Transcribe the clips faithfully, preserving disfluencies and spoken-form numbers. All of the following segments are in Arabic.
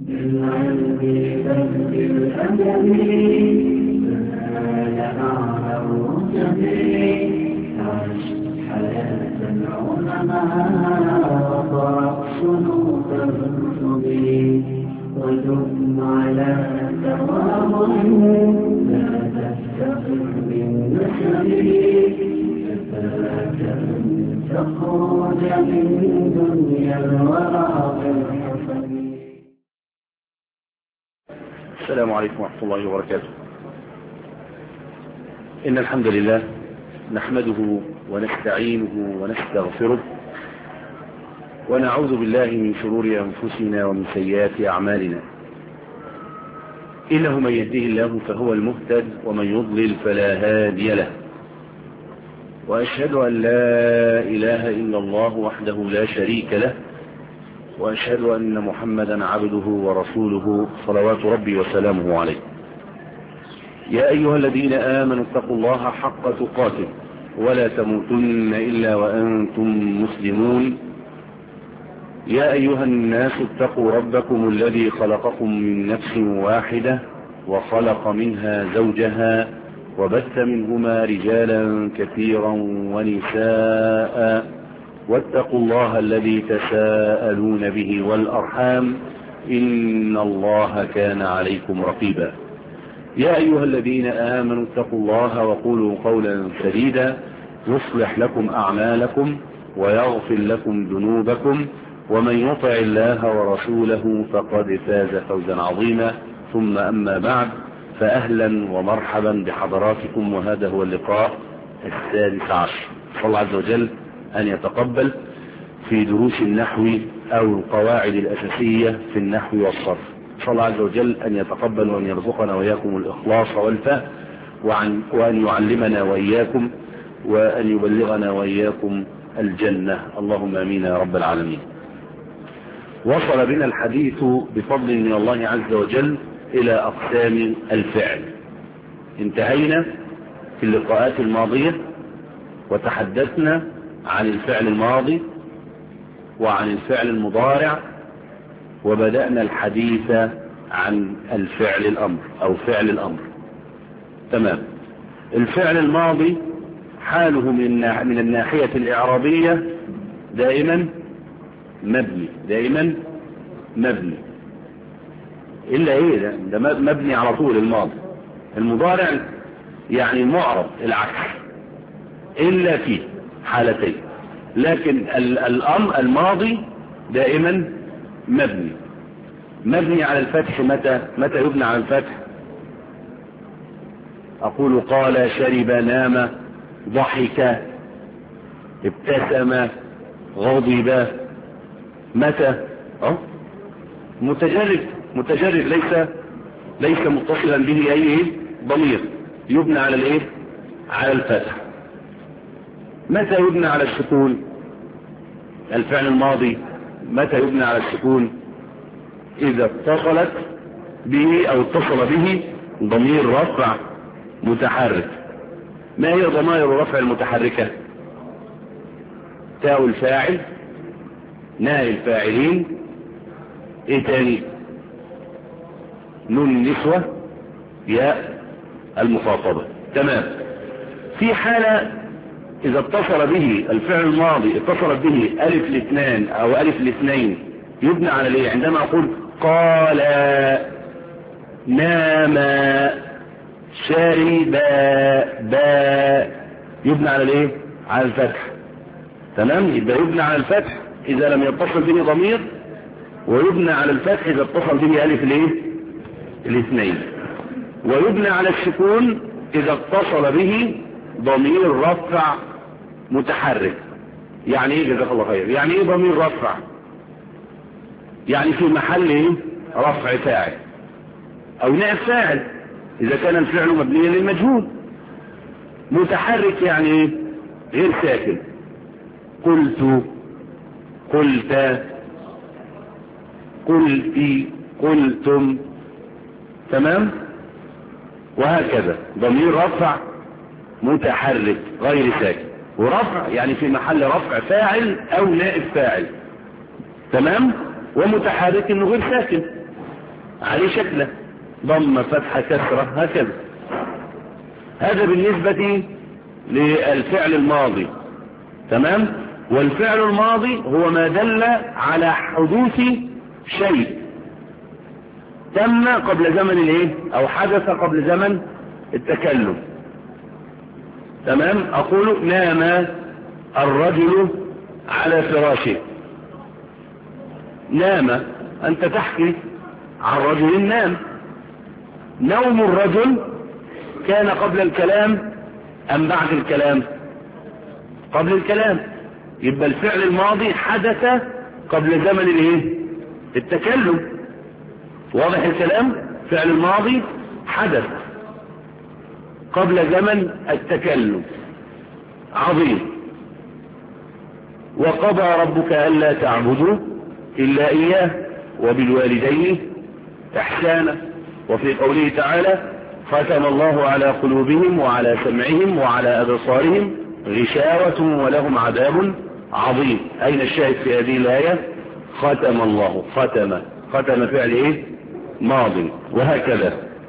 بالعلم بل بالأدب فنال أعلى الرتب عش حياة العلماء وقرأ صنوف الكتب ودم على تواضع لا تفتقر بالنسب كفاك أن تخرج من دنيا الورى بالحسب. السلام عليكم ورحمة الله وبركاته. إن الحمد لله نحمده ونستعينه ونستغفره ونعوذ بالله من شرور أنفسنا ومن سيئات أعمالنا. إنه من يهده الله فهو المهتد ومن يضلل فلا هادي له، وأشهد أن لا إله إلا الله وحده لا شريك له، وأشهد أن محمدا عبده ورسوله صلوات ربي وسلامه عليه. يا أيها الذين آمنوا اتقوا الله حق تقاته ولا تموتن إلا وأنتم مسلمون. يا أيها الناس اتقوا ربكم الذي خلقكم من نفس واحدة وخلق منها زوجها وبث منهما رجالا كثيرا ونساء، واتقوا الله الذي تساءلون به والأرحام إن الله كان عليكم رقيبا. يا أيها الذين آمنوا اتقوا الله وقولوا قولا سديدا يصلح لكم أعمالكم ويغفر لكم ذنوبكم، ومن يطع الله ورسوله فقد فاز فوزا عظيما. ثم أما بعد، فأهلا ومرحبا بحضراتكم، وهذا هو اللقاء السادس عشر. صلى الله عز وجل أن يتقبل في دروس النحو أو القواعد الأساسية في النحو والصرف. صلى الله عز وجل أن يتقبل وأن يرزقنا وإياكم الإخلاص والفهم، وأن يعلمنا وإياكم وأن يبلغنا وإياكم الجنة، اللهم آمين يا رب العالمين. وصل بنا الحديث بفضل من الله عز وجل إلى أقسام الفعل. انتهينا في اللقاءات الماضية وتحدثنا عن الفعل الماضي وعن الفعل المضارع، وبدأنا الحديث عن الفعل الأمر أو فعل الأمر. تمام. الفعل الماضي حاله من الناحية الإعرابية دائما مبني، دائما مبني، إلا إيه ده, ده مبني على طول. الماضي المضارع يعني معرب العكس إلا في حالتين، لكن الأمر الماضي دائما مبني مبني على الفتح. متى متى يبنى على الفتح؟ أقول قال، شرب، نام، ضحك، ابتسم، غضب. متى؟ أه؟ متجرد متجرد ليس ليس متصلا به أي ضمير، يبنى على الايه؟ على الفتح. متى يبنى على السكون؟ الفعل الماضي متى يبنى على السكون؟ إذا اتصلت به أو اتصل به ضمير رفع متحرك. ما هي ضمائر الرفع المتحركة؟ تاء الفاعل، ناء الفاعلين، ايه تاني؟ نون النسوة، ياء المخاطبة. تمام. في حالة إذا اتصل به الفعل الماضي اتصلت به ألف الاثنان أو ألف الاثنين يبنى على الايه؟ عندما أقول قال، نام، شرب، با، يبنى على الايه؟ على الفتح. تمام. يبقى يبنى على الفتح إذا لم يتصل به ضمير، ويبنى على الفتح إذا اتصل به ألف الايه؟ الاثنين، ويبنى على السكون إذا اتصل به ضمير رفع متحرك. يعني ايه جزاك الله خير؟ يعني ايه ضمير رفع؟ يعني في محل ايه؟ رفع فاعل او نائب فاعل اذا كان الفعل مبنيا للمجهول. متحرك يعني ايه؟ غير ساكن. قلت، قلت، قلتي، قلتم. تمام. وهكذا ضمير رفع متحرك غير ساكن. ورفع يعني في محل رفع فاعل او نائب فاعل. تمام. ومتحرك انه غير ساكن. عليه شكله ضم فتحة كسرة هكذا. هذا بالنسبة للفعل الماضي. تمام. والفعل الماضي هو ما دل على حدوث شيء تم قبل زمن الايه او حدث قبل زمن التكلم. تمام. اقول نام الرجل على فراشه. نام، انت تحكي عن رجل نام. نوم الرجل كان قبل الكلام ام بعد الكلام؟ قبل الكلام. يبقى الفعل الماضي حدث قبل زمن الايه التكلم. واضح الكلام؟ فعل الماضي حدث قبل زمن التكلم. عظيم. وقضى ربك ألا تعبدوا إلا إياه وبالوالدين إحسانا. وفي قوله تعالى ختم الله على قلوبهم وعلى سمعهم وعلى أبصارهم غشاوة ولهم عذاب عظيم. أين الشاهد في هذه الآية؟ ختم الله. ختم ختم فعل إيه ماضي. وهكذا.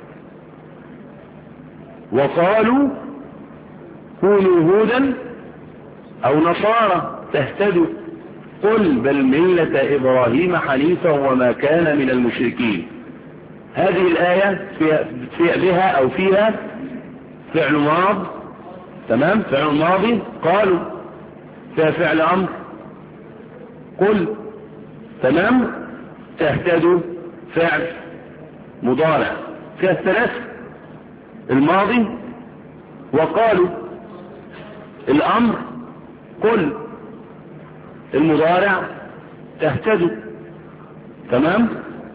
وقالوا كونوا هودا أو نصارى تهتدوا قل بل ملة إبراهيم حنيفا وما كان من المشركين. هذه الآية في بها أو فيها فعل ماض. تمام. فعل ماضي قالوا، فيها فعل أمر قل. تمام. تهتدوا فعل مضارع. فيها الثلاث الماضي وقالوا الأمر قل المضارع تهتدوا. تمام.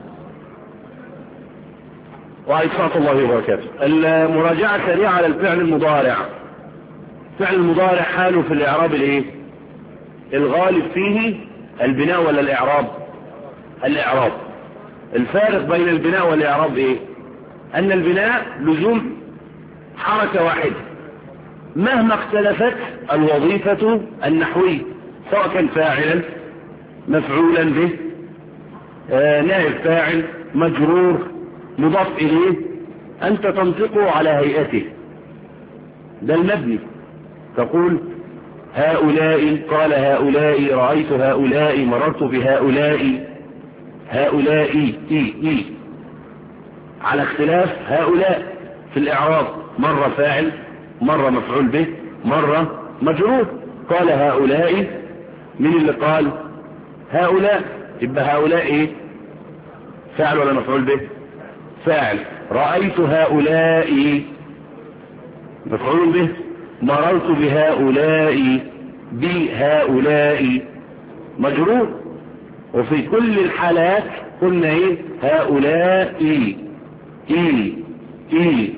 وعليكم الله وبركاته. المراجعة سريعة على الفعل المضارع. فعل المضارع حاله في الإعراب الايه الغالب فيه البناء ولا الإعراب؟ الإعراب. الفارق بين البناء والإعراب ايه؟ أن البناء لزوم حركة واحدة مهما اختلفت الوظيفة النحوية، سواء كان فاعلا مفعولا به آه نائب فاعل مجرور مضاف إليه، أنت تنطقه على هيئته. ده المبني. تقول هؤلاء، قال هؤلاء، رأيت هؤلاء، مررت بهؤلاء، هؤلاء إي إي على اختلاف هؤلاء في الإعراب، مرة فاعل مرة مفعول به مرة مجرور. قال هؤلاء، من اللي قال هؤلاء؟ يبقى هؤلاء ايه فاعل ولا مفعول به؟ فاعل. رأيت هؤلاء مفعول به. مررت بهؤلاء، بهؤلاء مجرور. وفي كل الحالات قلنا ايه هؤلاء اي اي اي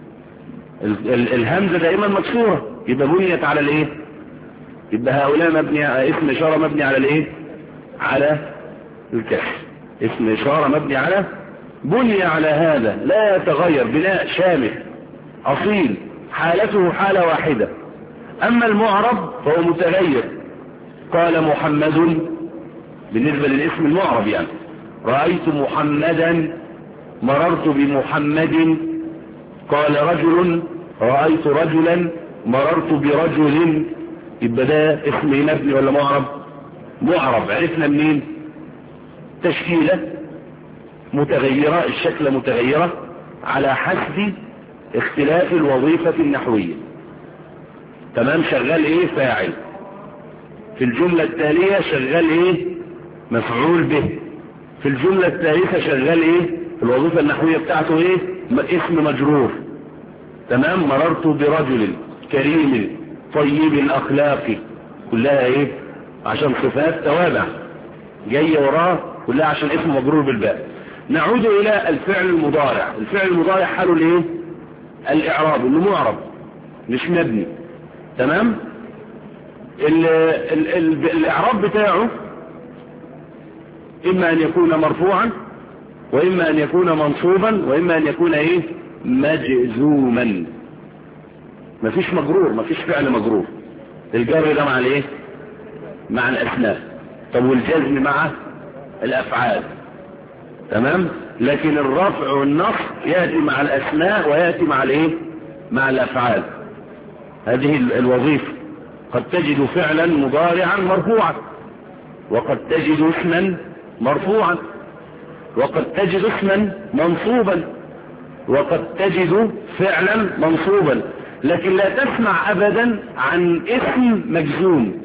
الهمزة دائما مكسورة، يبقى بنيت على الايه؟ يبقى هؤلاء مبني اسم اشارة مبني على الايه؟ على الكسر. اسم اشارة مبني على بني على هذا لا يتغير، بناء شامل اصيل حالته حالة واحدة. اما المعرب فهو متغير. قال محمد بالنسبة للاسم المعرب، يعني رأيت محمدا، مررت بمحمد. قال رجل، رأيت رجلا، مررت برجل. يبقى ده اسم مبني ولا معرب؟ معرب. عرفنا منين؟ تشكيلة متغيرة، الشكل متغيرة على حسب اختلاف الوظيفة النحوية. تمام. شغال ايه؟ فاعل. في الجملة التالية شغال ايه؟ مفعول به. في الجملة الثالثة شغال ايه؟ الوظيفة النحوية بتاعته ايه؟ اسم مجرور. تمام. مررت برجل كريم طيب الاخلاق، كلها ايه؟ عشان صفات توابع جاية وراه، كلها عشان اسم مجرور بالباء. نعود الى الفعل المضارع. الفعل المضارع حاله الايه؟ الاعراب، انه معرب مش مبني. تمام. ال ال ال الاعراب بتاعه اما ان يكون مرفوعا، واما ان يكون منصوبا، واما ان يكون ايه؟ مجزوما. مفيش مجرور، مفيش فعل مجرور. الجر ده مع الايه؟ مع الاسماء. طب والجزم مع الافعال. تمام. لكن الرفع والنصب يأتي مع الأسماء ويأتي مع الايه مع الأفعال. هذه الوظيفة. قد تجد فعلا مضارعا مرفوعا، وقد تجد اسما مرفوعا، وقد تجد اسما منصوبا، وقد تجد فعلا منصوبا، لكن لا تسمع ابدا عن اسم مجزوم.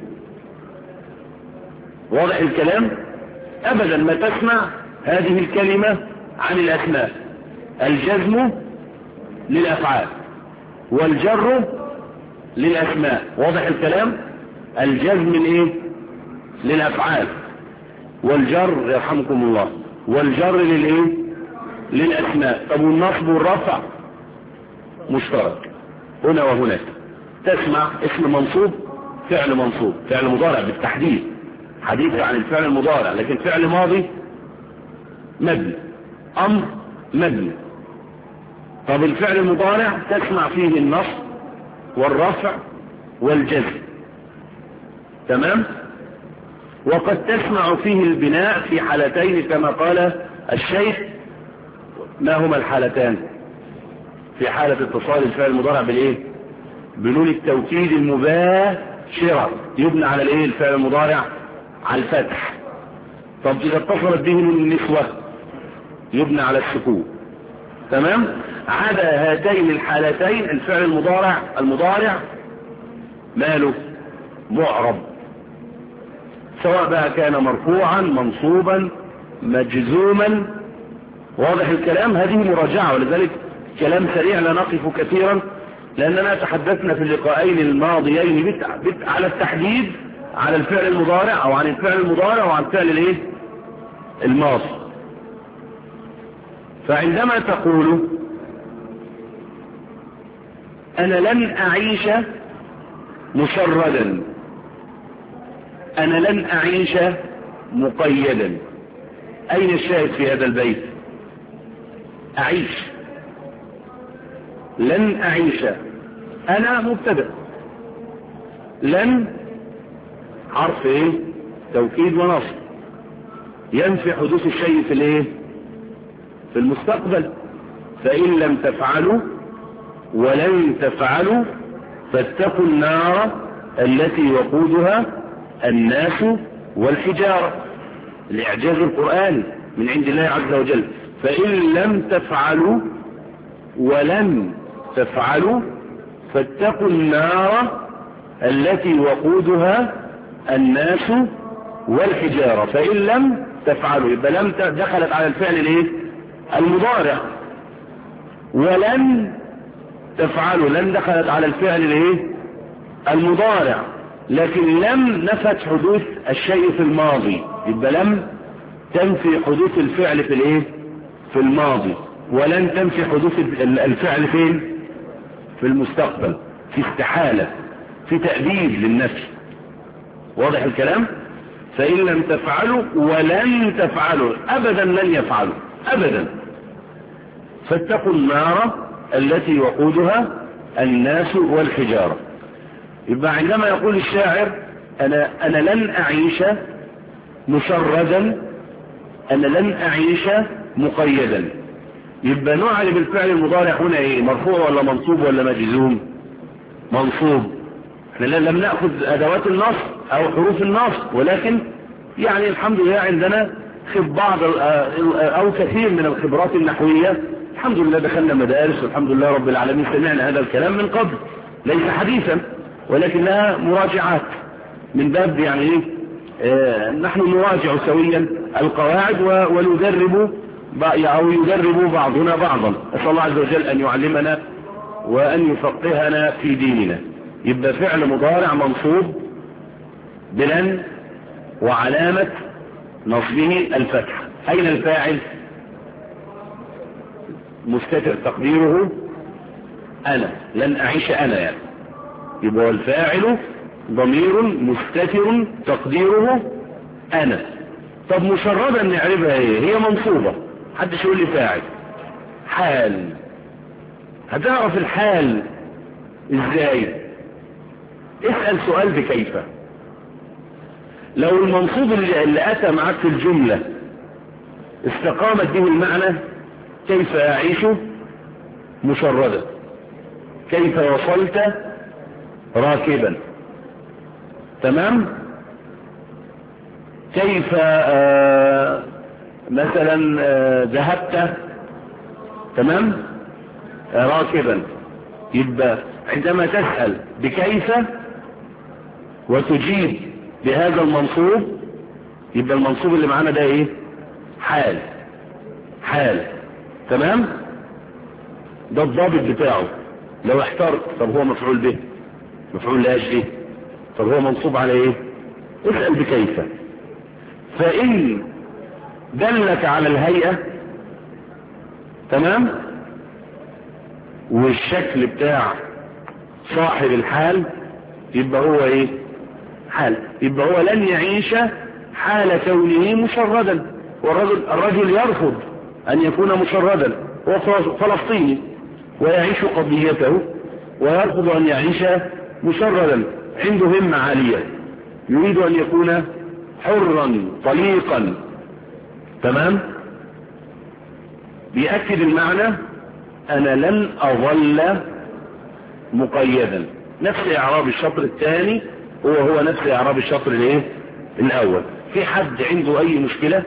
واضح الكلام؟ ابدا ما تسمع هذه الكلمة عن الاسماء. الجزم للافعال والجر للاسماء. واضح الكلام؟ الجزم الايه للافعال، والجر يرحمكم الله والجر للايه للاسماء. طب والنصب والرفع مشترك هنا وهناك. تسمع اسم منصوب، فعل منصوب، فعل مضارع بالتحديد، حديث عن الفعل المضارع، لكن فعل ماضي مبني، امر مبني. طب الفعل المضارع تسمع فيه النصب والرفع والجزم، تمام. وقد تسمع فيه البناء في حالتين كما قال الشيخ. ما هما الحالتان؟ في حالة اتصال الفعل المضارع بالايه بنون التوكيد المباشرة يبنى على الايه الفعل المضارع على الفتح. طب اذا اتصلت به نون النسوة يبنى على السكون، تمام. عدا هاتين الحالتين الفعل المضارع المضارع ماله معرب، سواء بقى كان مرفوعا منصوبا مجزوما. واضح الكلام؟ هذه مراجعة، ولذلك كلام سريع لا نقف كثيرا، لأننا تحدثنا في اللقاءين الماضيين بت... بت... على التحديد على الفعل المضارع أو عن الفعل المضارع وعن الفعل الايه الماضي. فعندما تقول أنا لن أعيش مشردا، أنا لن أعيش مقيدا، أين الشاهد في هذا البيت؟ أعيش، لن أعيش، أنا مبتدأ، لن حرف إيه توكيد ونصب ينفي حدوث الشيء في الإيه في المستقبل. فإن لم تفعلوا ولن تفعلوا فاتقوا النار التي وقودها الناس والحجارة. الإعجاز القرآني من عند الله عز وجل. فإن لم تفعلوا ولن تفعلوا فاتقوا النار التي وقودها الناس والحجارة. فإن لم تفعلوا يبقى لم دخلت على الفعل الايه المضارع، ولن تفعلوا لن دخلت على الفعل الايه المضارع، لكن لم نفت حدوث الشيء في الماضي، يبقى لم تنفي حدوث الفعل في الايه في الماضي، ولن تنفي حدوث الفعل فين في المستقبل، في استحالة، في تأبيد للنفي. واضح الكلام؟ فإن لم تفعلوا ولن تفعلوا، أبدا لن يفعلوا أبدا، فاتقوا النار التي وقودها الناس والحجارة. يبقى عندما يقول الشاعر أنا, أنا لن أعيش مشردا، أنا لن أعيش مقيدا، يبقى نعرف الفعل المضارع هنا ايه؟ مرفوع ولا منصوب ولا مجزوم؟ منصوب. احنا لم نأخذ أدوات النصب أو حروف النصب، ولكن يعني الحمد لله عندنا خب بعض أو كثير من الخبرات النحوية. الحمد لله دخلنا مدارس والحمد لله رب العالمين سمعنا هذا الكلام من قبل، ليس حديثا ولكنها مراجعات من باب يعني ايه اه نحن نراجع سويا القواعد وندرب أو يدرب بعضنا بعضا. أسأل الله عز وجل أن يعلمنا وأن يفقهنا في ديننا. يبقى فعل مضارع منصوب بلن وعلامة نصبه الفتح. أين الفاعل؟ مستتر تقديره أنا، لن أعيش أنا يعني. يبقى الفاعل ضمير مستتر تقديره أنا. طب مشردا نعرفها ايه؟ هي منصوبة، حدش يقول لي فاعل. حال، هتعرف الحال ازاي؟ اسأل سؤال بكيف. لو المنصوب اللي, اللي اتى معك في الجملة استقامت به المعنى كيف أعيش مشردا، كيف وصلت راكبا، تمام؟ كيف آه مثلا آه ذهبت، تمام، آه راكبا. يبقى عندما تسأل بكيف وتجيب بهذا المنصوب، يبقى المنصوب اللي معانا ده ايه؟ حال. حال، تمام. ده الضابط بتاعه. لو احترت طب هو مفعول به، مفعول لاجله، طب هو منصوب على ايه؟ اسأل بكيف. فإن دلك على الهيئة، تمام، والشكل بتاع صاحب الحال، يبقى هو ايه؟ حال. يبقى هو لن يعيش حال كونه مشردا. والرجل الرجل يرفض ان يكون مشردا، هو فلسطيني ويعيش قضيته ويرفض ان يعيش مشردا، عنده همة عالية، يريد ان يكون حرا طليقا، تمام. بيأكد المعنى انا لن اظل مقيدا. نفس اعراب الشطر الثاني هو هو نفس اعراب الشطر الايه الاول. في حد عنده اي مشكلة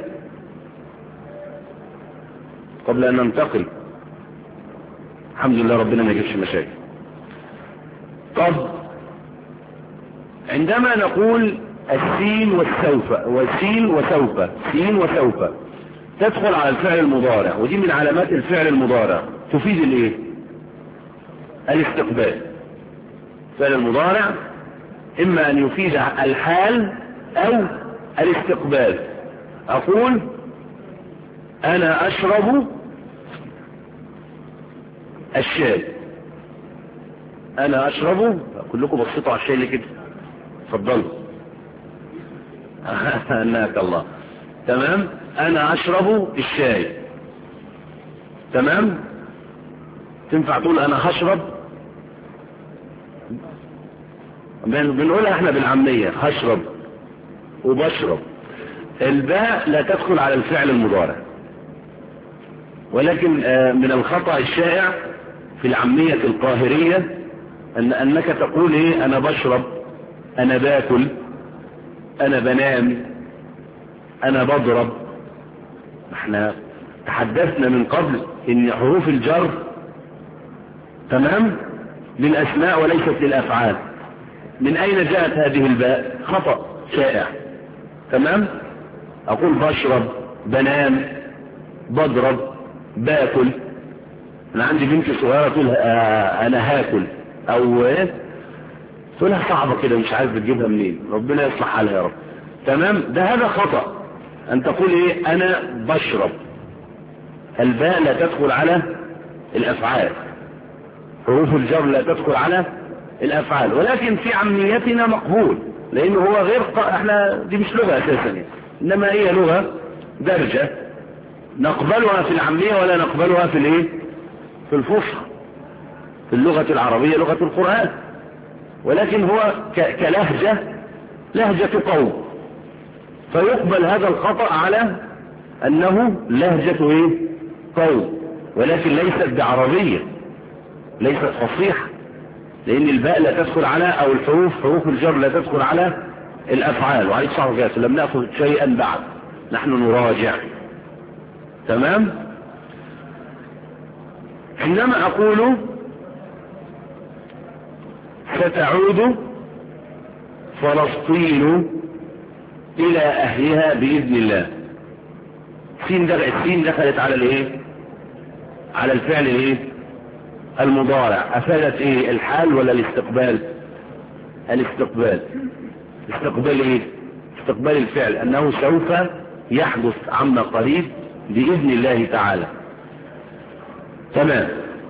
قبل ان ننتقل؟ الحمد لله ربنا ما يجيبش مشاكل. طب عندما نقول السين والسوف، والسين وسوف، سين وسوف تدخل على الفعل المضارع، ودي من علامات الفعل المضارع، تفيد الايه؟ الاستقبال. الفعل المضارع اما ان يفيد الحال او الاستقبال. اقول انا اشرب الشاي، انا اشرب، كلكم بصيتوا على الشاي اللي كده، اتفضلوا. هناك الله، تمام. انا اشرب الشاي، تمام. تنفع تقول انا هشرب؟ بنقولها احنا بالعامية، هشرب وبشرب. الباء لا تدخل على الفعل المضارع، ولكن من الخطأ الشائع في العامية القاهرية ان انك تقول ايه؟ انا بشرب، انا باكل، انا بنام، انا بضرب. احنا تحدثنا من قبل ان حروف الجر، تمام، للاسماء وليست للافعال. من اين جاءت هذه الباء؟ خطأ شائع، تمام. اقول بشرب، بنام، بضرب، باكل. انا عندي بنت صغيرة تقول آه انا هاكل، او ايه، تقولها صعبة كده مش عارف بتجيبها منين، ربنا يصلح حالها يا رب، تمام. ده هذا خطأ. ان تقول ايه؟ انا بشرب. الباء لا تدخل على الافعال، حروف الجر لا تدخل على الافعال، ولكن في عاميتنا مقبول، لانه هو غير ق... احنا دي مش لغة اساسا، انما هي لغة درجة نقبلها في العامية ولا نقبلها في الايه؟ في الفصحى. في اللغة العربية لغة القرآن، ولكن هو ك... كلهجة، لهجة قوم، فيقبل هذا الخطأ على انه لهجة ايه؟ قوم، ولكن ليست بعربية، ليست فصيحة، لان الباء لا تدخل على، او الحروف حروف الجر لا تدخل على الافعال. وعليك صحة وكاس لم نأخذ شيئا بعد، نحن نراجع، تمام. حينما اقول ستعود فلسطين الى اهلها باذن الله، سين دخلت، السين دخلت على الايه؟ على الفعل الايه؟ المضارع. افادت ايه؟ الحال ولا الاستقبال؟ الاستقبال. استقبال ايه؟ استقبال الفعل، انه سوف يحدث عما قريب باذن الله تعالى، تمام.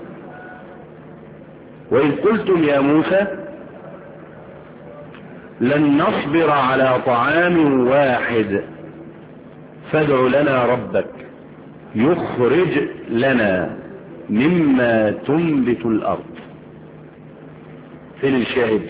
وإذ قلتم يا موسى لن نصبر على طعام واحد فادع لنا ربك يخرج لنا مما تنبت الأرض. فين الشاهد؟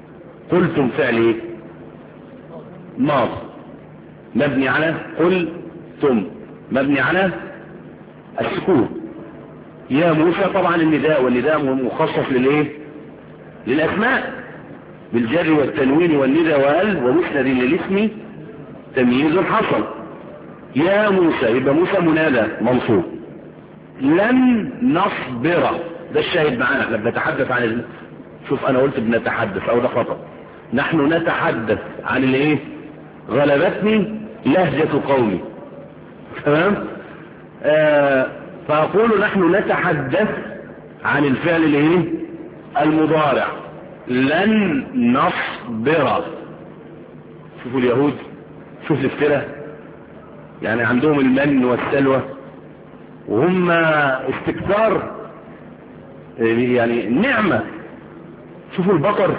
قلتم فعل ايه؟ ماضي مبني على قل تم مبني على السكون. يا موسى طبعا النداء، والنداء مخصص للايه؟ للاسماء بالجر والتنوين والندى وال ومسند للاسم تمييز حصل. يا موسى يبقى موسى منادى منصوب. لن نصبر ده الشاهد معانا احنا بنتحدث عن ال... شوف انا قلت بنتحدث او ده خطأ. نحن نتحدث عن الايه؟ غلبتني لهجة قومي. تمام؟ آه فاقول نحن نتحدث عن الفعل الايه؟ المضارع. لن نصبر. شوفوا اليهود، شوف الافتراء، يعني عندهم المن والسلوى وهم استكثار يعني نعمة. شوفوا البقر،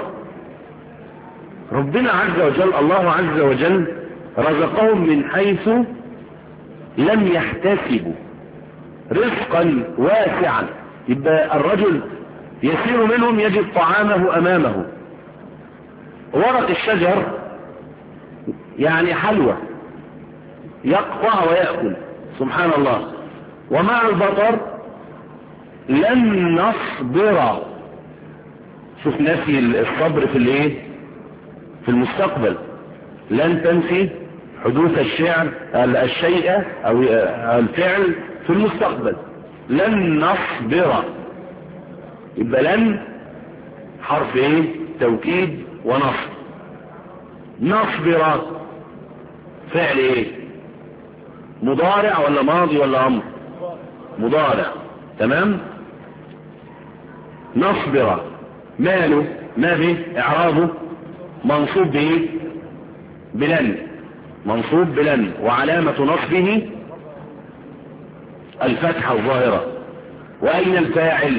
ربنا عز وجل الله عز وجل رزقهم من حيث لم يحتسبوا رزقا واسعا. يبقى الرجل يسير منهم يجد طعامه امامه. ورق الشجر يعني حلوى يقطع ويأكل سبحان الله. ومع البطر لن نصبر. شوف نفي الصبر في الايه؟ في المستقبل. لن تنفي حدوث الشعر الشيء او الفعل في المستقبل. لن نصبر يبقى لن حرف ايه؟ توكيد ونصب. نصبر فعل ايه؟ مضارع ولا ماضي ولا امر؟ مضارع. تمام. نصبر ماله؟ ما به اعرابه؟ منصوب به بلن. منصوب بلن وعلامة نصبه الفتحة الظاهرة. واين الفاعل؟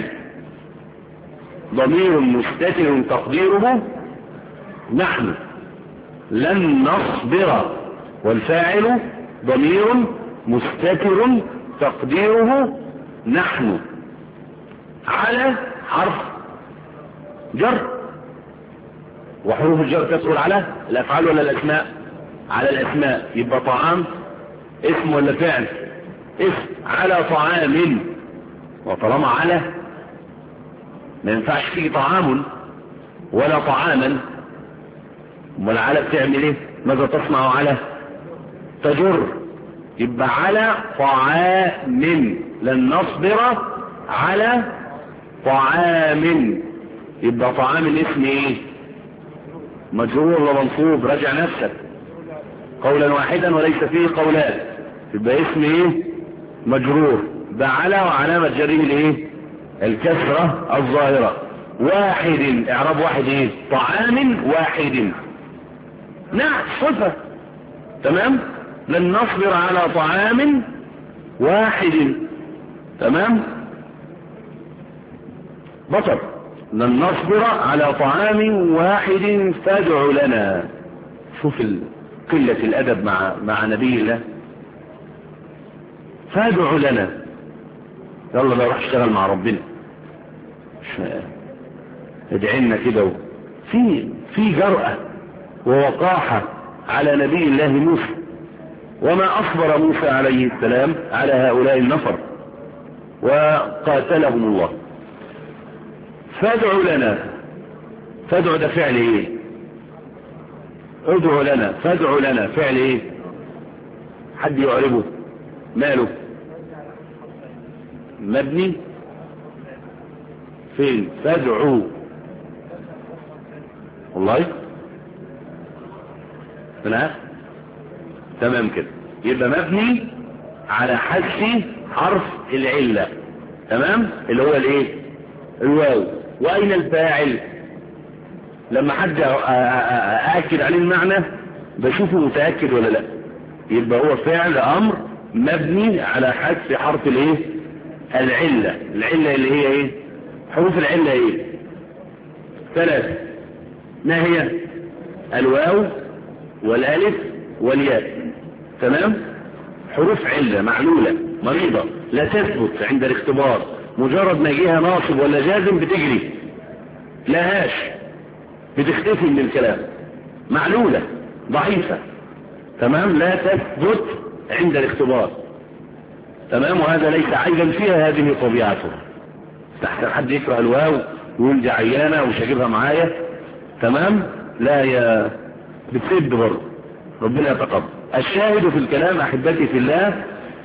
ضمير مستتر تقديره نحن. لن نصبر والفاعل ضمير مستتر تقديره نحن. على حرف جر، وحروف الجر تدخل على الافعال ولا الاسماء؟ على الاسماء. يبقى طعام اسم ولا فعل؟ اسم. على طعام، وطالما على ما ينفعش تيجي طعام ولا طعاما. امال على بتعمل ايه؟ ماذا تصنع على؟ تجر. يبقى على طعام. لن نصبر على طعام. يبقى طعام الاسم ايه؟ مجرور ولا منصوب؟ راجع نفسك قولا واحدا وليس فيه قولان. يبقى اسم ايه؟ مجرور بعلى وعلامة جره الايه؟ الكسرة الظاهرة. واحد اعراب واحد ايه؟ طعام واحد. نعم صفة. تمام. لن نصبر على طعام واحد. تمام. بطر. لن نصبر على طعام واحد فادع لنا. شوف قلة الادب مع مع نبي الله. فادع لنا. يلا بقى روح اشتغل مع ربنا. ادعي لنا كده. في في جرأة ووقاحة على نبي الله موسى. وما أصبر موسى عليه السلام على هؤلاء النفر وقاتلهم الله. فادع لنا. فادع ده فعل ايه؟ ادع لنا. فادع لنا فعل ايه؟ حد يعربه؟ ماله؟ مبني فين؟ فادعوا. والله هنا تمام كده. يبقى مبني على حذف حرف العلة. تمام. اللي هو الايه؟ الواو. واين الفاعل؟ لما حد ااكد عليه المعنى بشوفه متأكد ولا لا. يبقى هو فعل امر مبني على حذف حرف الايه؟ العلة. العلة اللي هي ايه؟ حروف العلة ايه؟ ثلاثة. ما هي؟ الواو والالف والياء. تمام. حروف علة معلولة مريضة لا تثبت عند الاختبار. مجرد ما يجيها ناصب ولا جازم بتجري، لهاش، بتختفي من الكلام. معلولة ضعيفة. تمام. لا تثبت عند الاختبار. تمام. وهذا ليس عيبا فيها، هذه طبيعته. تحت حد يقرأ الواو ويقول دي عيانة ومش هجيبها معايا. تمام. لا، يا بتسد برضه، ربنا يتقبل. الشاهد في الكلام احبتي في الله،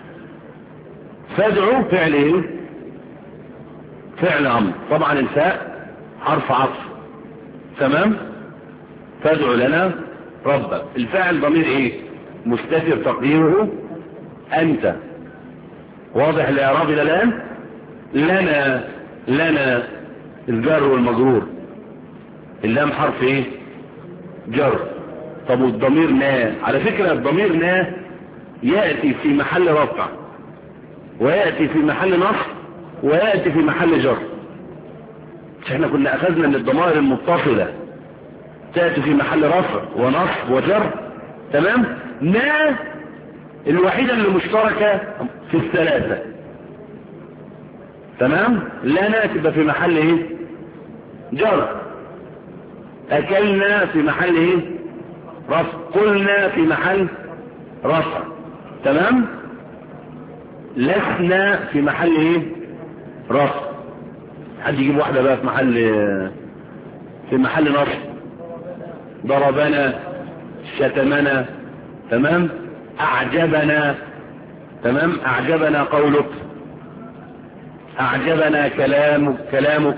فادعوا فعل ايه؟ فعل امر. طبعا الفاء حرف عطف. تمام. فادعوا لنا ربك. الفاعل ضمير ايه؟ مستتر تقديره انت. واضح الاعراب الى الان؟ لنا لنا الجر والمجرور. اللام حرف ايه؟ جر. طب والضمير نا؟ على فكرة الضمير نا يأتي في محل رفع، ويأتي في محل نصب، ويأتي في محل جر. مش احنا كنا اخذنا من الضمائر المتصلة تأتي في محل رفع ونصب وجر؟ تمام. نا الوحيدة اللي مشتركة في الثلاثة. تمام. لنا تبقى في محل ايه؟ جر. اكلنا في محل ايه؟ رفع. قلنا في محل رفع. تمام. لسنا في محل ايه؟ رفع. حد يجيب واحدة بقى في محل في محل نصب. ضربنا، شتمنا. تمام. اعجبنا. تمام. اعجبنا قولك، اعجبنا كلامك كلامك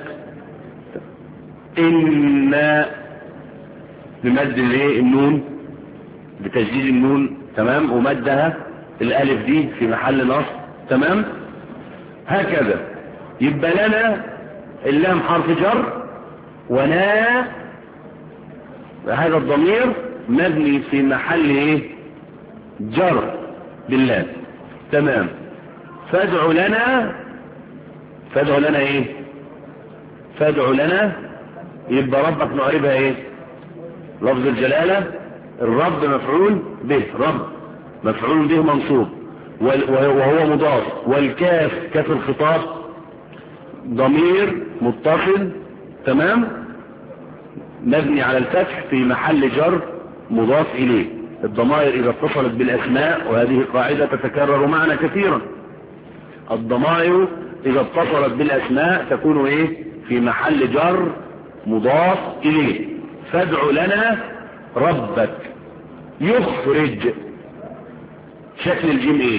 إن بمد الايه؟ النون، بتجديد النون. تمام. ومدها الالف دي في محل نصب. تمام. هكذا يبقى لنا اللام حرف جر، ونا هذا الضمير مبني في محل ايه؟ جر بالله. تمام. فادعوا لنا، فادعوا لنا ايه؟ فادعوا لنا يبقى ربك نعربها ايه؟ لفظ الجلالة. الرب مفعول به، رب مفعول به منصوب وهو مضاف، والكاف كاف الخطاب ضمير متصل. تمام. مبني على الفتح في محل جر مضاف اليه. الضمائر اذا اتصلت بالاسماء، وهذه قاعدة تتكرر معنا كثيرا، الضمائر اذا اتصلت بالاسماء تكون ايه؟ في محل جر مضاف اليه. فادع لنا ربك. يخرج، شكل الجيم ايه؟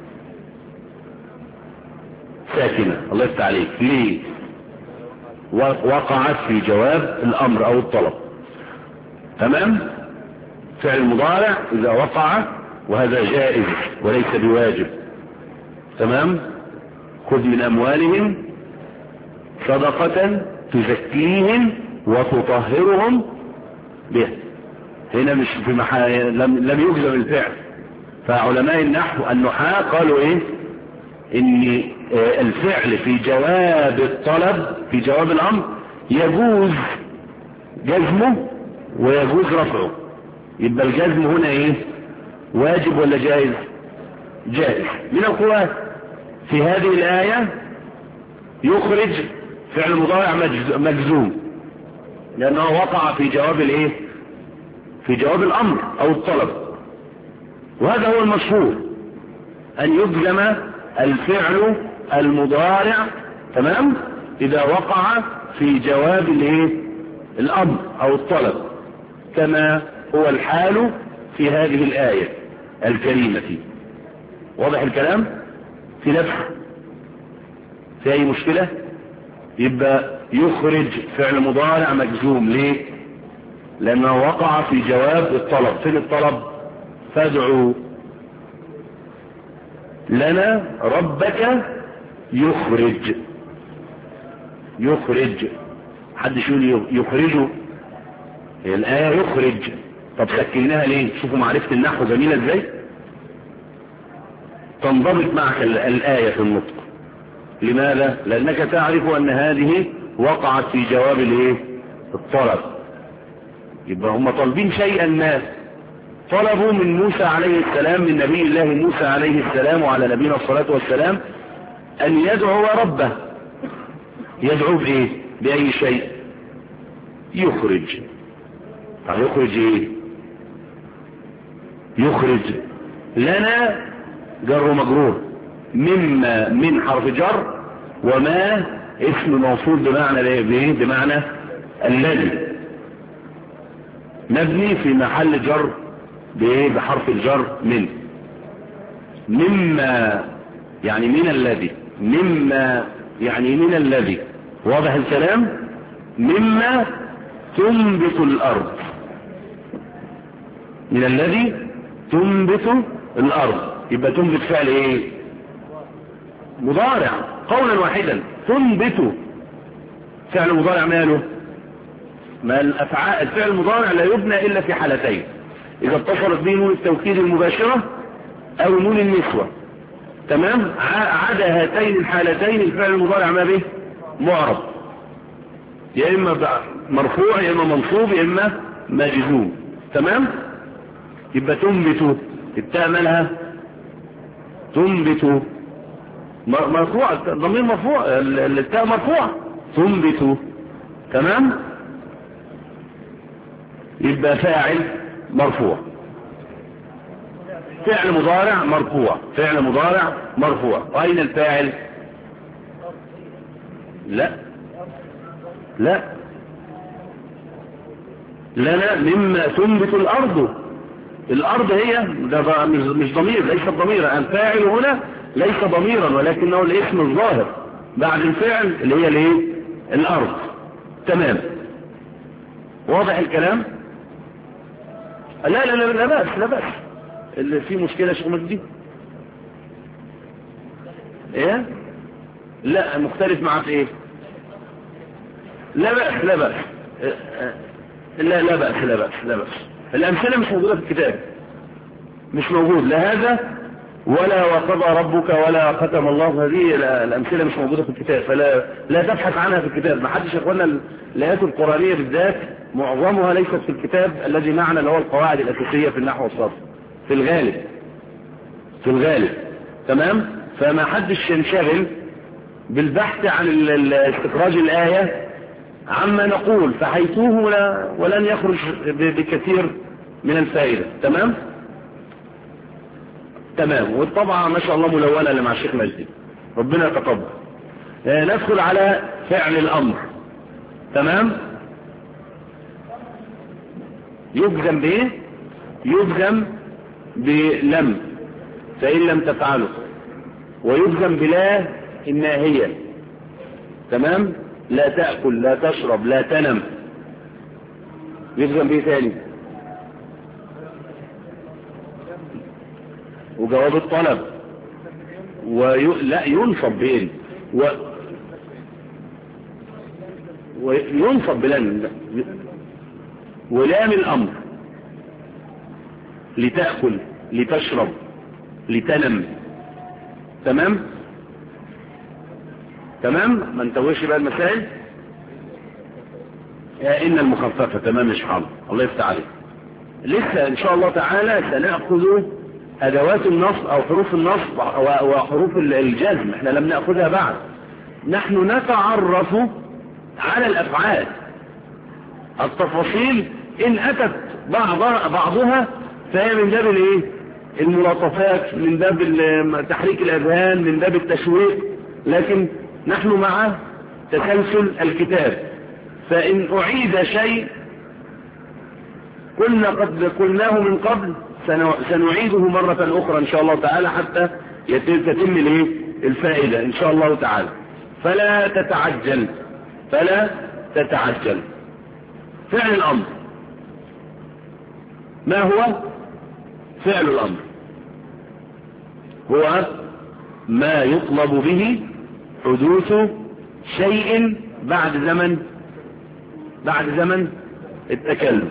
ساكنة. الله يفتح عليك. ليه؟ وقعت في جواب الامر او الطلب. تمام. فعل مضارع اذا وقع، وهذا جائز وليس بواجب. تمام. خذ من اموالهم صدقة تزكيهم وتطهرهم به. هنا مش في محل، لم, لم يجزم الفعل. فعلماء النحو النحاة قالوا ايه؟ ان الفعل في جواب الطلب، في جواب الامر، يجوز جزمه ويجوز رفعه. يبقى الجزم هنا ايه؟ واجب ولا جائز؟ جائز. من القوات في هذه الآية يخرج فعل مضارع مجزوم، لأنه وقع في جواب الايه؟ في جواب الأمر أو الطلب. وهذا هو المشهور، أن يجزم الفعل المضارع. تمام. إذا وقع في جواب الايه؟ الأمر أو الطلب، كما هو الحال في هذه الآية الكريمة. واضح الكلام؟ في نفس في أي مشكلة؟ يبقى يخرج فعل مضارع مجزوم. ليه؟ لأنه وقع في جواب الطلب. فين الطلب؟ فادعوا لنا ربك يخرج. يخرج. حد يقول يخرجه؟ الآية يخرج. طب سكناها ليه؟ شوفوا معرفة النحو جميلة ازاي. تنضبط معك الآية في النطق. لماذا؟ لأنك تعرف أن هذه وقعت في جواب الايه؟ الطلب. يبقى هم طالبين شيئا ما. طلبوا من موسى عليه السلام، من نبي الله موسى عليه السلام وعلى نبينا الصلاة والسلام، أن يدعو ربه. يدعو بإيه؟ بأي شيء؟ يخرج. طب يخرج إيه؟ يخرج لنا جر ومجرور. مما من حرف جر، وما اسم موصول بمعنى ايه؟ بمعنى الذي، مبني في محل جر بايه؟ بحرف الجر من. مما يعني من الذي، مما يعني من الذي. واضح الكلام؟ مما تنبت الارض، من الذي تنبت الارض. يبقى تنبت فعل ايه؟ مضارع قولا واحدا. تنبت فعل مضارع ماله؟ ما الافعال الفعل المضارع لا يبنى الا في حالتين: اذا اتصلت به نون التوكيد المباشرة او نون النسوة. تمام؟ عدا هاتين الحالتين الفعل المضارع ما به؟ معرب، يا اما مرفوع يا اما منصوب يا اما مجزوم. تمام؟ يبقى تنبت التاء مالها؟ تنبت مرفوع، ضمير مرفوع، التاء مرفوع. تنبت. تمام؟ يبقى فاعل مرفوع، فعل مضارع مرفوع، فعل مضارع مرفوع. واين الفاعل؟ لا لا لنا مما تنبت الارض. الارض هي ده مش ضمير، ليس ضميرا. الفاعل هنا ليس ضميرا ولكنه الاسم الظاهر بعد الفعل اللي هي الايه؟ الارض. تمام؟ واضح الكلام؟ لا لا لا لا بأس، لا بأس. اللي فيه مشكلة شيخ مجدي ايه؟ لا مختلف معك ايه؟ لا بأس لا بأس لا لا بأس لا بأس لا بأس. الأمثلة مش موجودة في الكتاب، مش موجود لا هذا ولا وقضى ربك ولا ختم الله. هذه الأمثلة مش موجودة في الكتاب، فلا لا تبحث عنها في الكتاب. ما حدش يقولنا الآيات القرآنية بالذات معظمها ليست في الكتاب الذي معنا اللي هو القواعد الأساسية في النحو والصرف في الغالب، في الغالب. تمام؟ فما حدش ينشغل بالبحث عن استخراج الآية عما نقول، فحيثوه ولن يخرج بكثير من الفائدة. تمام؟ تمام. والطبعة ما شاء الله ملونة اللي مع الشيخ مجدي، ربنا يتقبل. ندخل على فعل الأمر. تمام؟ يجزم بايه؟ يجزم بلم فإن لم تفعله، ويجزم بلا الناهية. تمام؟ لا تأكل لا تشرب لا تنم. يجزم بايه ثاني؟ وجواب الطلب. وي... لا ينصب بين و... وينصب بلن ولام الأمر. لتأكل لتشرب لتنم. تمام؟ تمام؟ ما نتوهش بقى المسائل. إن المخففة. تمام مش حاضر. الله يفتح عليك. لسه إن شاء الله تعالى سنأخذ أدوات النصب أو حروف النصب وحروف الجزم. احنا لم نأخذها بعد. نحن نتعرف على الأفعال. التفاصيل إن أتت بعض بعضها فهي من باب الايه؟ الملاطفات، من باب تحريك الأذهان، من باب التشويق. لكن نحن مع تسلسل الكتاب، فإن أعيد شيء كنا قد قلناه من قبل سنعيده مرة أخرى إن شاء الله تعالى حتى تتم الفائدة إن شاء الله تعالى. فلا تتعجل، فلا تتعجل. فعل الأمر ما هو؟ فعل الأمر هو ما يطلب به حدوث شيء بعد زمن بعد زمن التكلم.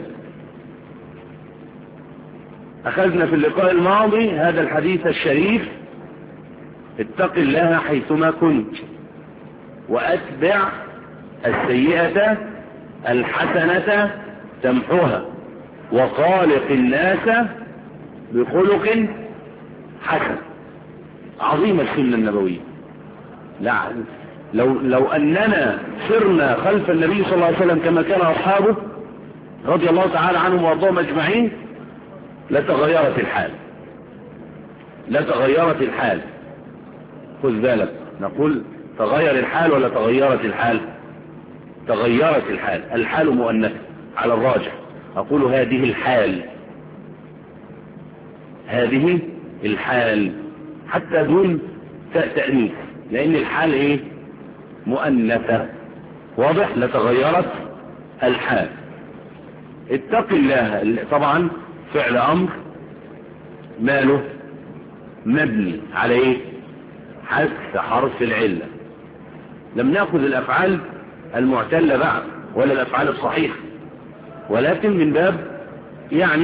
أخذنا في اللقاء الماضي هذا الحديث الشريف: اتق الله حيثما كنت وأتبع السيئة الحسنة تمحوها وخالق الناس بخلق حسن. عظيمة السنة النبوية. لا لو, لو أننا سرنا خلف النبي صلى الله عليه وسلم كما كان أصحابه رضي الله تعالى عنهم وارضاهم أجمعين لتغيرت الحال، لا تغيرت الحال. خذ بالك، نقول تغير الحال ولا تغيرت الحال؟ تغيرت الحال. الحال مؤنث على الراجح. أقول هذه الحال، هذه الحال حتى دون تأنيث، لأن الحال إيه؟ مؤنثة. واضح؟ لتغيرت الحال. اتق الله طبعا فعل أمر ماله مبني على إيه؟ حذف حرف العلة. لم نأخذ الأفعال المعتلة بعد ولا الأفعال الصحيحة، ولكن من باب يعني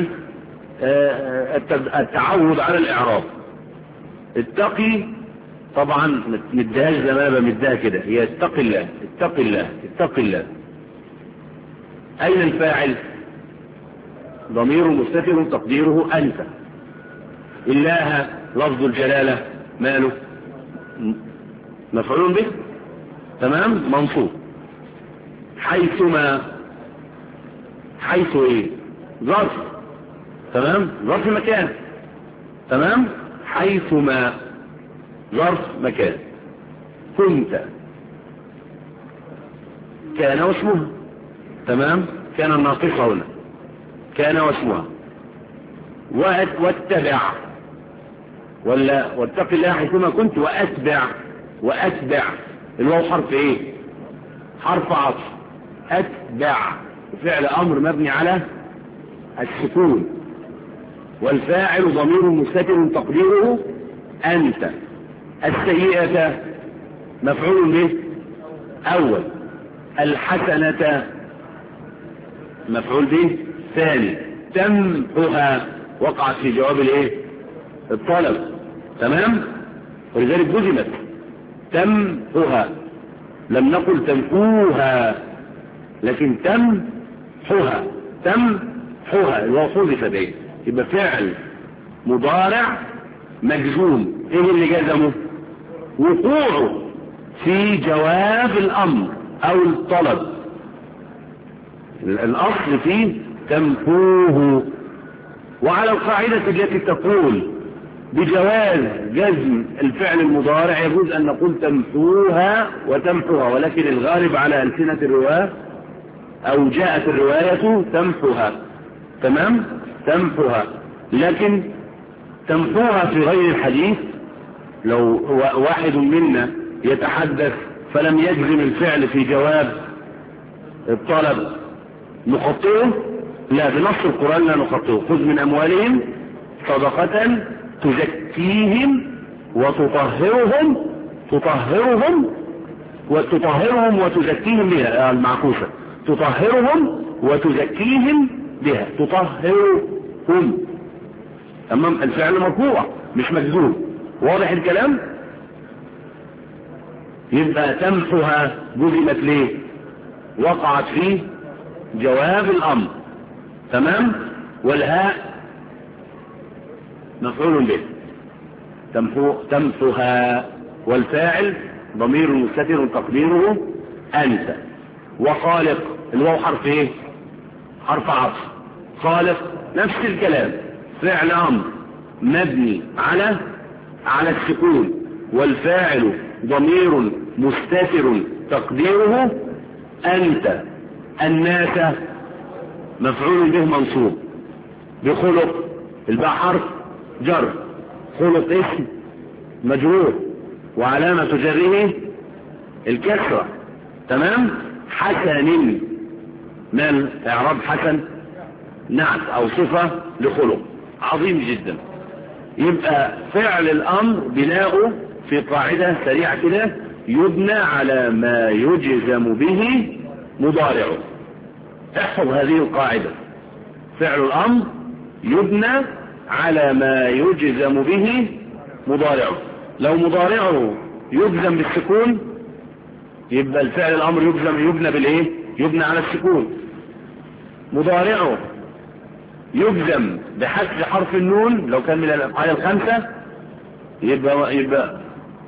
التعود على الإعراب. اتقي طبعا مدهاش زي ما انا بمدها كده، هي اتق الله اتق الله اتق الله. أين الفاعل؟ ضمير مستتر تقديره أنت. الله لفظ الجلالة ماله مفعول به، تمام، منصوب. حيثما، حيث ايه؟ ظرف، تمام، ظرف مكان، تمام. حيثما ظرف مكان. كنت كان واسمها، تمام، كان الناقصة هنا، كان واسمها. واتبع ولا واتق الله حيثما كنت. واتبع، واتبع الواو حرف ايه؟ حرف عطف. اتبع فعل امر مبني على السكون، والفاعل ضمير مستتر تقديره انت. السيئة مفعول به اول. الحسنة مفعول به ثاني. تمحها وقعت في جواب الايه؟ الطلب، تمام، ولذلك جزمت. تمحها، لم نقل تمحوها، لكن تمحها. تمحها الواو حذف به، يبقى فعل مضارع مجزوم. ايه اللي جزمه؟ وقوعه في جواب الامر او الطلب. الاصل فيه تمحوه. وعلى القاعدة التي تقول بجواز جزم الفعل المضارع يجوز ان نقول تمحوها وتمحوها، ولكن الغالب على ألسنة الرواة او جاءت الرواية تمحوها، تمام، تمحوها. لكن تمحوها في غير الحديث، لو واحد منا يتحدث فلم يجزم الفعل في جواب الطلب نخطئه؟ لا، بنص القرآن لا نخطئه. خذ من أموالهم صدقة تزكيهم وتطهرهم تطهرهم وتطهرهم وتزكيهم بها، المعكوسة، تطهرهم وتزكيهم بها، تطهرهم. تمام، الفعل مرفوع مش مجزوم. واضح الكلام؟ يبقى تمحها جزمت ليه؟ وقعت فيه جواب الامر، تمام. والهاء مفعول به، تمحو تمحها، والفاعل ضمير مستتر تقديره انت. وخالق الواو حرف ايه؟ حرف عطف. خالق نفس الكلام، فعل امر مبني على على السكون، والفاعل ضمير مستتر تقديره انت. الناس مفعول به منصوب. بخلق الباء حرف جر، خلق اسم مجرور وعلامة جره الكسرة، تمام. حسن من اعراب حسن؟ نعت او صفة لخلق. عظيم جدا. يبقى فعل الامر بناؤه في قاعدة سريعة كده يبنى على ما يجزم به مضارعه. احفظ هذه القاعدة، فعل الامر يبنى على ما يجزم به مضارعه. لو مضارعه يجزم بالسكون يبقى الفعل الامر يجزم يبنى بالايه؟ يبنى على السكون. مضارعه يجزم بحذف حرف النون لو كان من الافعال الخمسة يبقى يبقى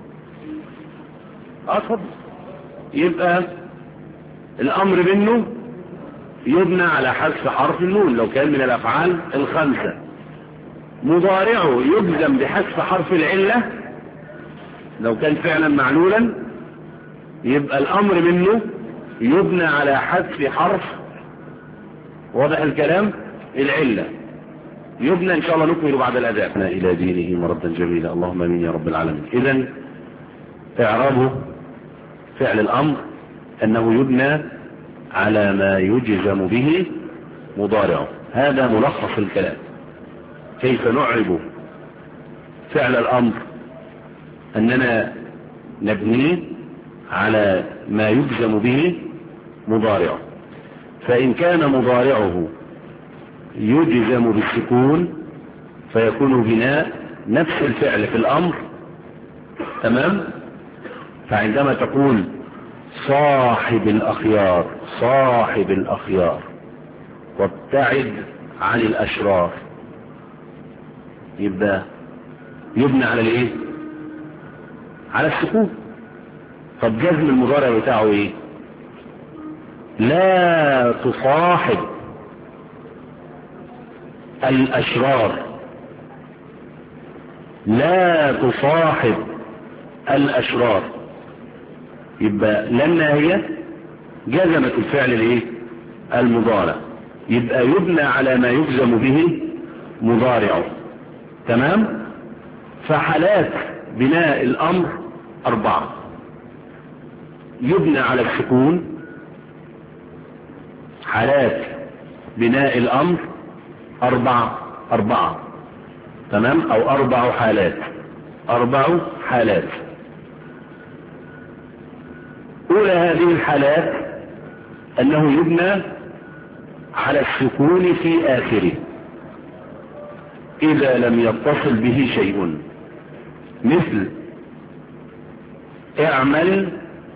اصل يبقى الامر منه يبنى على حذف حرف النون لو كان من الافعال الخمسة. مضارعه يجزم بحذف حرف العلة لو كان فعلا معلولا، يبقى الأمر منه يبنى على حذف حرف، واضح الكلام، العلة يبنى. إن شاء الله نكمل بعد الأذان. إلى دينه مردا جميلا، اللهم امين يا رب العالمين. إذن إعرابه فعل الأمر أنه يبنى على ما يجزم به مضارعه. هذا ملخص الكلام. كيف نعرب فعل الأمر؟ أننا نبنيه على ما يجزم به مضارعه. فإن كان مضارعه يجزم بالسكون فيكون بناء نفس الفعل في الأمر، تمام. فعندما تقول صاحب الأخيار، صاحب الأخيار، وابتعد عن الأشرار، يبقى يبنى على الايه؟ على السكون. طب جزم المضارع بتاعه ايه؟ لا تصاحب الأشرار، لا تصاحب الأشرار. يبقى لما هي جزمت الفعل الايه؟ المضارع، يبقى يبنى على ما يجزم به مضارعه، تمام. فحالات بناء الأمر أربعة: يبنى على السكون. حالات بناء الأمر أربعة أربعة تمام، أو أربع حالات، أربع حالات. أولى هذه الحالات أنه يبنى على السكون في آخره إذا لم يتصل به شيء، مثل اعمل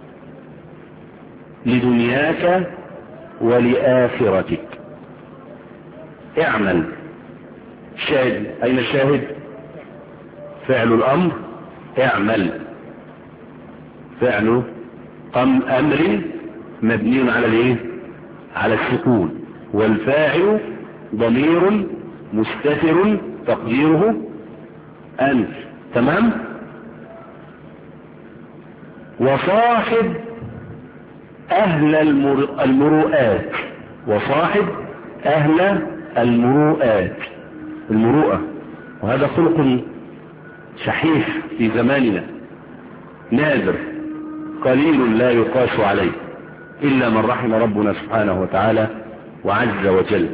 لدنياك ولآخرتك. اعمل شاهد، أين الشاهد؟ فعل الأمر اعمل، فعل أم أمر مبني على الايه؟ على السكون، والفاعل ضمير مستتر تقديره أنت، تمام. وصاحب أهل المروءات، وصاحب أهل المروءات، المروءة، وهذا خلق شحيح في زماننا نادر قليل لا يقاس عليه إلا من رحم ربنا سبحانه وتعالى وعز وجل.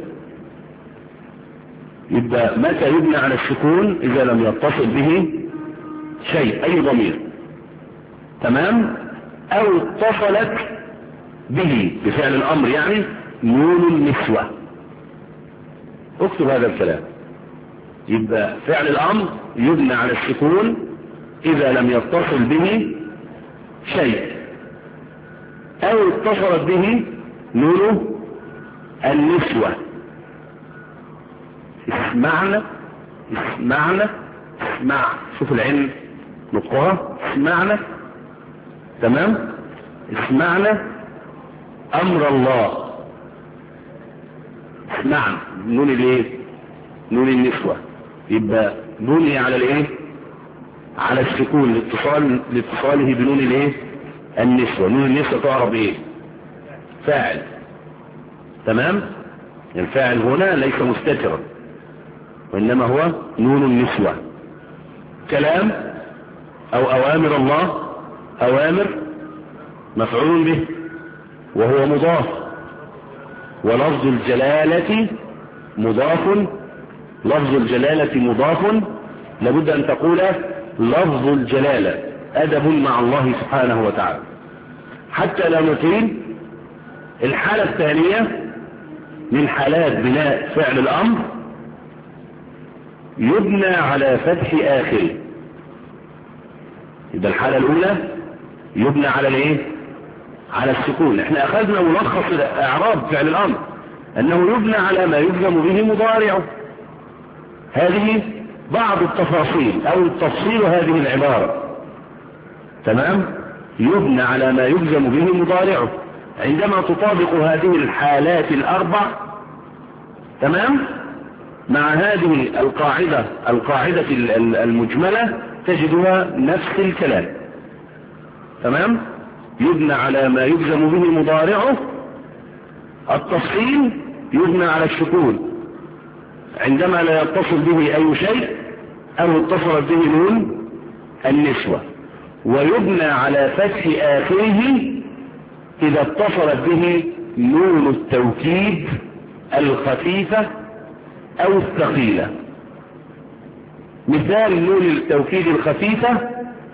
يبقى متى يبنى على السكون؟ إذا لم يتصل به شيء، أي ضمير، تمام، أو اتصلت به بفعل الأمر، يعني نون النسوة. اكتب هذا الكلام. يبقى فعل الأمر يبنى على السكون إذا لم يتصل به شيء، أو اتصلت به نون النسوة. اسمعنا، اسمعنا، اسمع، شوف العلم نطقها، اسمعنا، تمام. اسمعنا أمر الله، اسمعنا، نون الايه؟ نون النسوة. يبقى بني على الايه؟ على السكون لاتصال لاتصاله بنون الايه؟ النسوة. نون النسوة تعرف ايه؟ فاعل، تمام. الفاعل هنا ليس مستترا، وإنما هو نون النسوة. كلام أو أوامر الله، أوامر مفعول به وهو مضاف، ولفظ الجلالة مضاف، لفظ الجلالة مضاف، لابد أن تقول لفظ الجلالة، أدب مع الله سبحانه وتعالى. حتى لا نطيل، الحالة الثانية من حالات بناء فعل الأمر يبنى على فتح آخره. يبقى الحالة الأولى يبنى على الايه؟ على السكون. احنا أخذنا ملخص إعراب فعل الأمر أنه يبنى على ما يجزم به مضارعه. هذه بعض التفاصيل أو تفصيل هذه العبارة، تمام. يبنى على ما يجزم به مضارعه عندما تطابق هذه الحالات الأربع، تمام، مع هذه القاعدة القاعدة المجملة تجدها نفس الكلام. تمام؟ يبنى على ما يجزم به مضارعه. التفصيل يبنى على السكون عندما لا يتصل به أي شيء أو اتصلت به نون النسوة، ويبنى على فتح آخره إذا اتصلت به نون التوكيد الخفيفة أو الثقيلة. مثال نون التوكيد الخفيفة: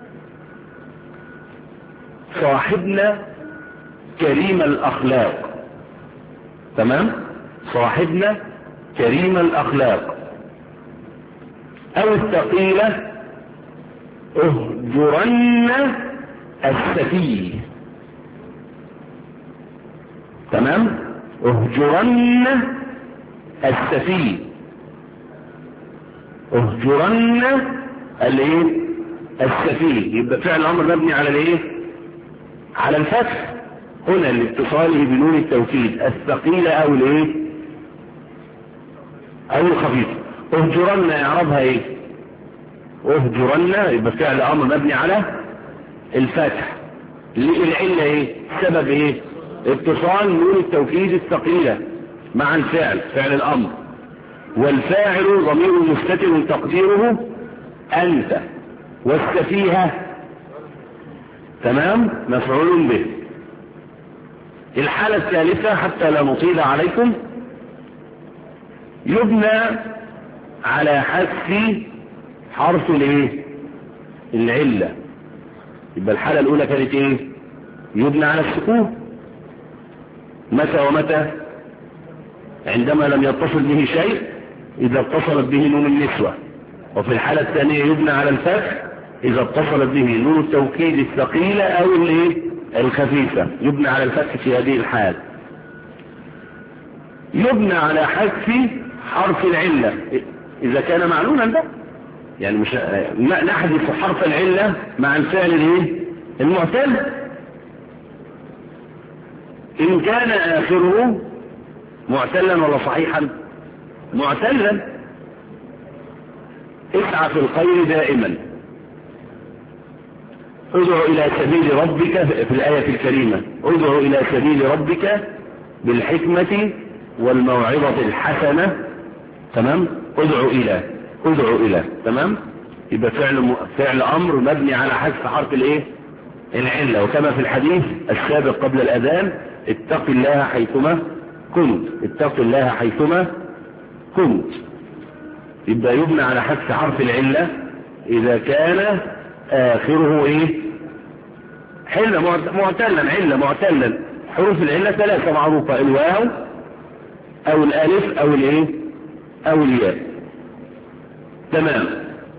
صاحبنا كريم الأخلاق. تمام؟ صاحبنا كريم الأخلاق. أو الثقيلة: اهجرن السفيه. تمام؟ اهجرن السفيه. اهجرن الايه؟ السفيه. يبقى فعل امر مبني على الايه؟ على الفتح هنا لاتصاله بنون التوكيد الثقيلة او الايه؟ او الخفيفة. اهجرن اعرابها ايه؟ اهجرن يبقى فعل امر مبني على الفتح. العلة ايه؟ سبب ايه؟ اتصال نون التوكيد الثقيلة مع الفعل، فعل الامر، والفاعل ضمير مستتر تقديره انت، والسفيهة تمام مفعول به. الحالة الثالثة حتى لا نطيل عليكم: يبنى على حذف حرف الايه؟ العلة. يبقى الحالة الاولى كانت ايه؟ يبنى على السكون. متى ومتى؟ عندما لم يتصل به شيء اذا اتصلت به نون النسوة. وفي الحالة الثانية يبنى على الفتح اذا اتصلت به نون التوكيد الثقيلة او الايه؟ الخفيفة. يبنى على الفتح في هذه الحال. يبنى على حذف حرف العلة اذا كان معلوما ده، يعني مش نحذف حرف العلة مع الفعل الايه؟ المعتل. ان كان اخره معتلا ولا صحيحا؟ معتلا. اسعى في الخير دائما. ادعو الى سبيل ربك في الآية الكريمة: ادعو الى سبيل ربك بالحكمة والموعظة الحسنة. تمام؟ ادعو الى ادعو الى تمام؟ يبقى فعل فعل امر مبني على حذف حرف الايه؟ العلة. وكما في الحديث السابق قبل الاذان: اتق الله حيثما كنت. اتق الله حيثما كنت. يبقى يبنى على حذف حرف العلة اذا كان اخره ايه؟ حلة معتلا. علة معتلا. حروف العلة ثلاثة معروفة: الواو او الالف او الايه؟ او الياء. تمام.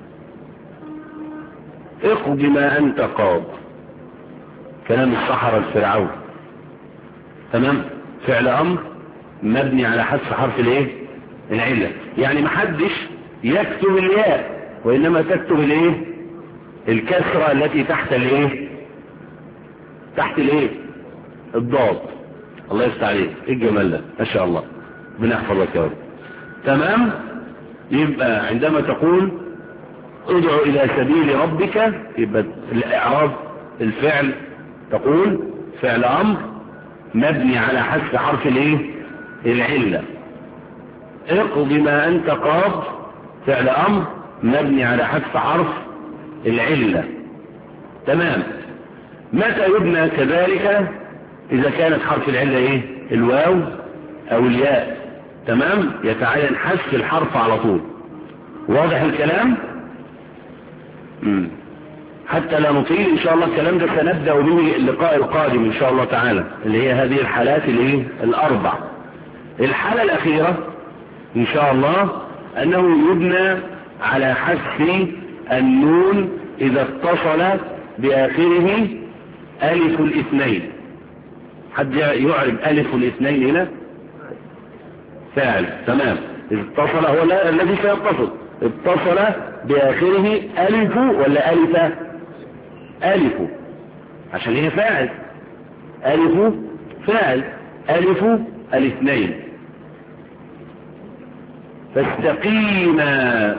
اقض ما انت قاض. كلام السحرة الفرعون. تمام؟ فعل امر مبني على حذف حرف الايه؟ العلة. يعني محدش يكتب الياء وانما تكتب الايه؟ الكسرة التي تحت الايه؟ تحت الايه؟ الضاد. الله يفتح عليك. ايه الجمال ده ما شاء الله. بنحفظك يا رب. تمام؟ يبقى عندما تقول ادعو الى سبيل ربك يبقى الاعراب الفعل تقول فعل امر مبني على حذف حرف الايه؟ العلة. اقض ما انت قاض فعل امر مبني على حذف حرف العلة. تمام. متى يبنى كذلك؟ اذا كانت حرف العلة ايه؟ الواو او الياء. تمام؟ يتعين حذف الحرف على طول. واضح الكلام؟ مم. حتى لا نطيل ان شاء الله الكلام ده سنبدأ به اللقاء القادم ان شاء الله تعالى، اللي هي هذه الحالات الايه؟ الاربع. الحالة الاخيرة ان شاء الله انه يبنى على حذف النون اذا اتصل باخره الف الاثنين. حد يعرف الف الاثنين هنا؟ فاعل. تمام. اذا اتصل هو الذي سيتصل اتصل باخره الف ولا الف؟ الف عشان هي فاعل. الف فاعل. الف الاثنين. فاستقيما.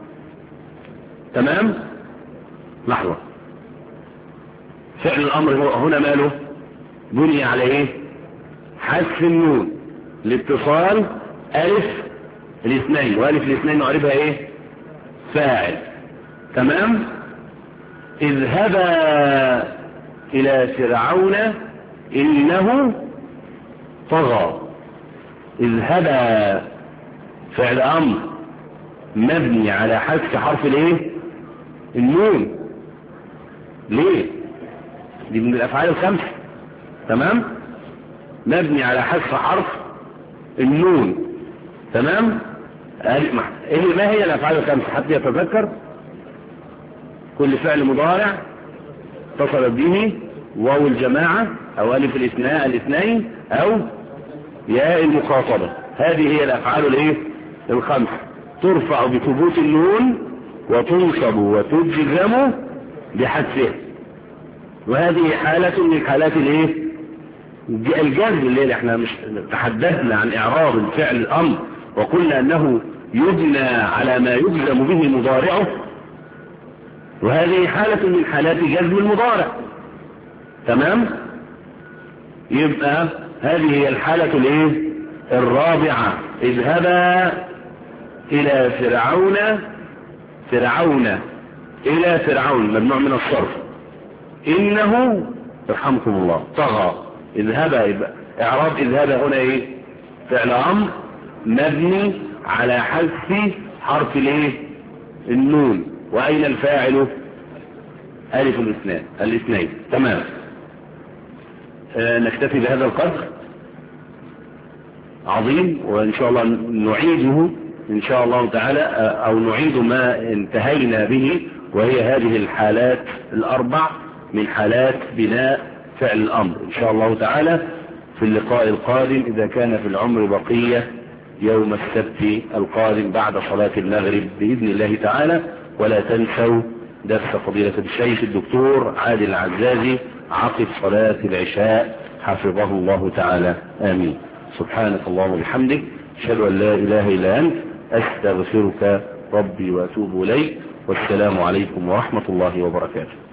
تمام. لحظة، فعل الأمر هنا ماله؟ بني على ايه؟ حذف النون لاتصال ألف الاثنين، وألف الاثنين نعرفها ايه؟ فاعل. تمام. اذهبا إلى فرعون إنه طغى. اذهبا فعل أمر مبني على حذف حرف الايه؟ النون. ليه؟ دي من الأفعال الخمسة. تمام. مبني على حذف حرف النون. تمام. ما هي الأفعال الخمسة؟ حد يتذكر؟ كل فعل مضارع اتصلت به واو الجماعة أو ألف الاثناء الاثنين أو ياء المخاطبة. هذه هي الأفعال الايه؟ الخمسة. ترفع بثبوت النون وتنصب وتجزم بحذفها. وهذه حالة من حالات الايه؟ الجزم. اللي احنا مش تحدثنا عن اعراب الفعل الامر وقلنا انه يبنى على ما يجزم به مضارعه، وهذه حالة من حالات جزم المضارع. تمام. يبقى هذه هي الحالة الايه؟ الرابعة. اذهبا الى فرعون. فرعون الى فرعون ممنوع من الصرف. انه يرحمكم الله طغى. اذهبا اعراب اذهبا هنا ايه؟ فعل امر مبني على حذف حرف الايه؟ النون. واين الفاعل؟ الف الاثنين الاثنين. تمام. آه نكتفي بهذا القدر. عظيم. وان شاء الله نعيده ان شاء الله تعالى، او نعيد ما انتهينا به، وهي هذه الحالات الاربع من حالات بناء فعل الامر ان شاء الله تعالى في اللقاء القادم، اذا كان في العمر بقية، يوم السبت القادم بعد صلاة المغرب باذن الله تعالى. ولا تنسوا درس فضيلة الشيخ الدكتور عادل العزازي عقب صلاة العشاء حفظه الله تعالى. آمين. سبحانك اللهم وبحمدك، أشهد أن لا إله إلا أنت، أستغفرك ربي وأتوب إليك. والسلام عليكم ورحمة الله وبركاته.